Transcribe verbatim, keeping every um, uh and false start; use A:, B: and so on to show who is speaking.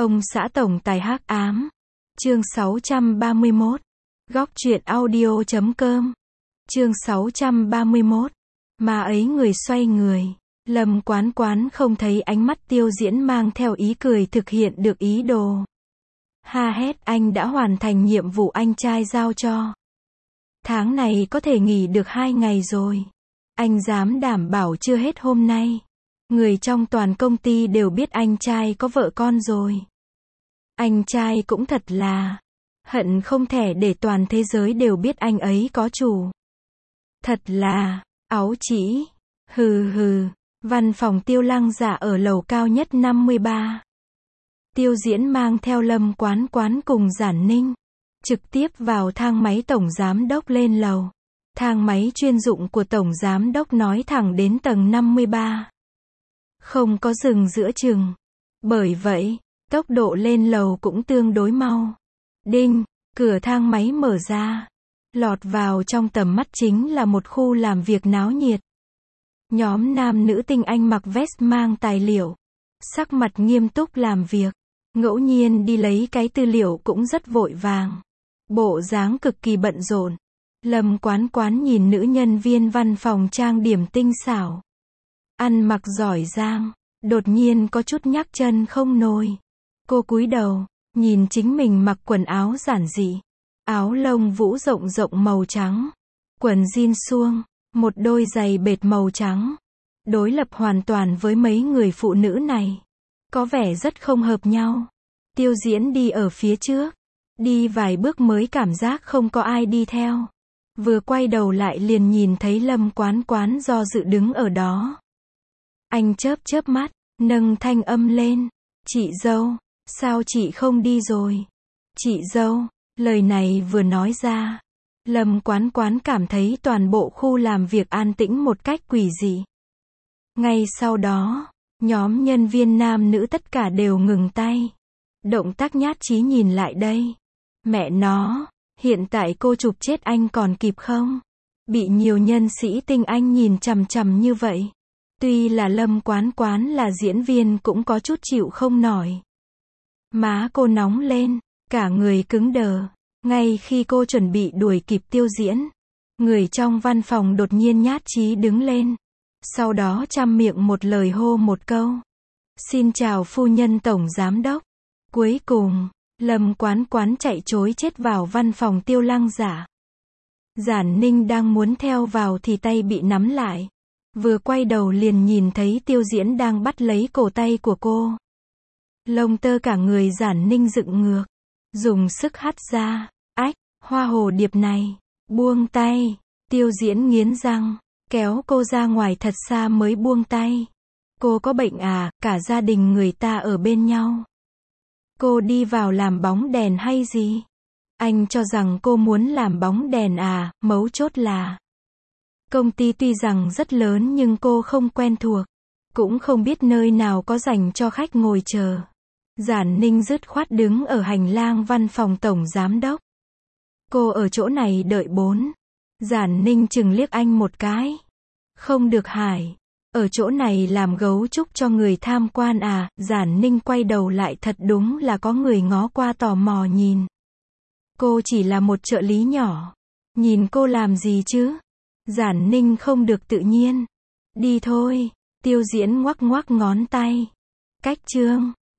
A: Ông xã tổng tài hắc ám. Chương sáu trăm ba mươi mốt. Góc truyện audio chấm com. Chương sáu trăm ba mươi mốt. Mà ấy người xoay người. Lâm Quán Quán không thấy ánh mắt Tiêu Diễn mang theo ý cười thực hiện được ý đồ. Ha hét, anh đã hoàn thành nhiệm vụ anh trai giao cho. Tháng này có thể nghỉ được hai ngày rồi. Anh dám đảm bảo chưa hết hôm nay. Người trong toàn công ty đều biết anh trai có vợ con rồi. Anh trai cũng thật là hận không thể để toàn thế giới đều biết anh ấy có chủ. Thật là áo chỉ. Hừ hừ. Văn phòng Tiêu Lăng Dạ ở lầu cao nhất năm mươi ba. Tiêu Diễn mang theo Lâm Quán Quán cùng Giản Ninh trực tiếp vào thang máy tổng giám đốc lên lầu. Thang máy chuyên dụng của tổng giám đốc nói thẳng đến tầng năm mươi ba. Không có dừng giữa chừng. Bởi vậy, tốc độ lên lầu cũng tương đối mau. Đinh, cửa thang máy mở ra. Lọt vào trong tầm mắt chính là một khu làm việc náo nhiệt. Nhóm nam nữ tinh anh mặc vest mang tài liệu. Sắc mặt nghiêm túc làm việc. Ngẫu nhiên đi lấy cái tư liệu cũng rất vội vàng. Bộ dáng cực kỳ bận rộn. Lâm Quán Quán nhìn nữ nhân viên văn phòng trang điểm tinh xảo. Ăn mặc giỏi giang. Đột nhiên có chút nhắc chân không nổi. Cô cúi đầu, nhìn chính mình mặc quần áo giản dị. Áo lông vũ rộng rộng màu trắng. Quần jean suông. Một đôi giày bệt màu trắng. Đối lập hoàn toàn với mấy người phụ nữ này. Có vẻ rất không hợp nhau. Tiêu Diễn đi ở phía trước. Đi vài bước mới cảm giác không có ai đi theo. Vừa quay đầu lại liền nhìn thấy Lâm Quán Quán do dự đứng ở đó. Anh chớp chớp mắt, nâng thanh âm lên. Chị dâu, sao chị không đi rồi? Chị dâu, lời này vừa nói ra. Lâm Quán Quán cảm thấy toàn bộ khu làm việc an tĩnh một cách quỷ dị. Ngay sau đó, nhóm nhân viên nam nữ tất cả đều ngừng tay. Động tác nhát chí nhìn lại đây. Mẹ nó, hiện tại cô chụp chết anh còn kịp không? Bị nhiều nhân sĩ tinh anh nhìn chằm chằm như vậy. Tuy là Lâm Quán Quán là diễn viên cũng có chút chịu không nổi. Má cô nóng lên, cả người cứng đờ. Ngay khi cô chuẩn bị đuổi kịp Tiêu Diễn, người trong văn phòng đột nhiên nhát chí đứng lên. Sau đó trăm miệng một lời hô một câu. Xin chào phu nhân tổng giám đốc. Cuối cùng, Lâm Quán Quán chạy trối chết vào văn phòng Tiêu Lăng Dạ. Giản Ninh đang muốn theo vào thì tay bị nắm lại. Vừa quay đầu liền nhìn thấy Tiêu Diễn đang bắt lấy cổ tay của cô. Lông tơ cả người Giản Ninh dựng ngược. Dùng sức hất ra. Ách, hoa hồ điệp này. Buông tay. Tiêu Diễn nghiến răng. Kéo cô ra ngoài thật xa mới buông tay. Cô có bệnh à, cả gia đình người ta ở bên nhau. Cô đi vào làm bóng đèn hay gì? Anh cho rằng cô muốn làm bóng đèn à, mấu chốt là. Công ty tuy rằng rất lớn nhưng cô không quen thuộc. Cũng không biết nơi nào có dành cho khách ngồi chờ. Giản Ninh dứt khoát đứng ở hành lang văn phòng tổng giám đốc. Cô ở chỗ này đợi bốn. Giản Ninh chừng liếc anh một cái. Không được Hải. Ở chỗ này làm gấu trúc cho người tham quan à? Giản Ninh quay đầu lại thật đúng là có người ngó qua tò mò nhìn. Cô chỉ là một trợ lý nhỏ. Nhìn cô làm gì chứ? Giản Ninh không được tự nhiên. Đi thôi. Tiêu Diễn ngoắc ngoắc ngón tay. Cách chương.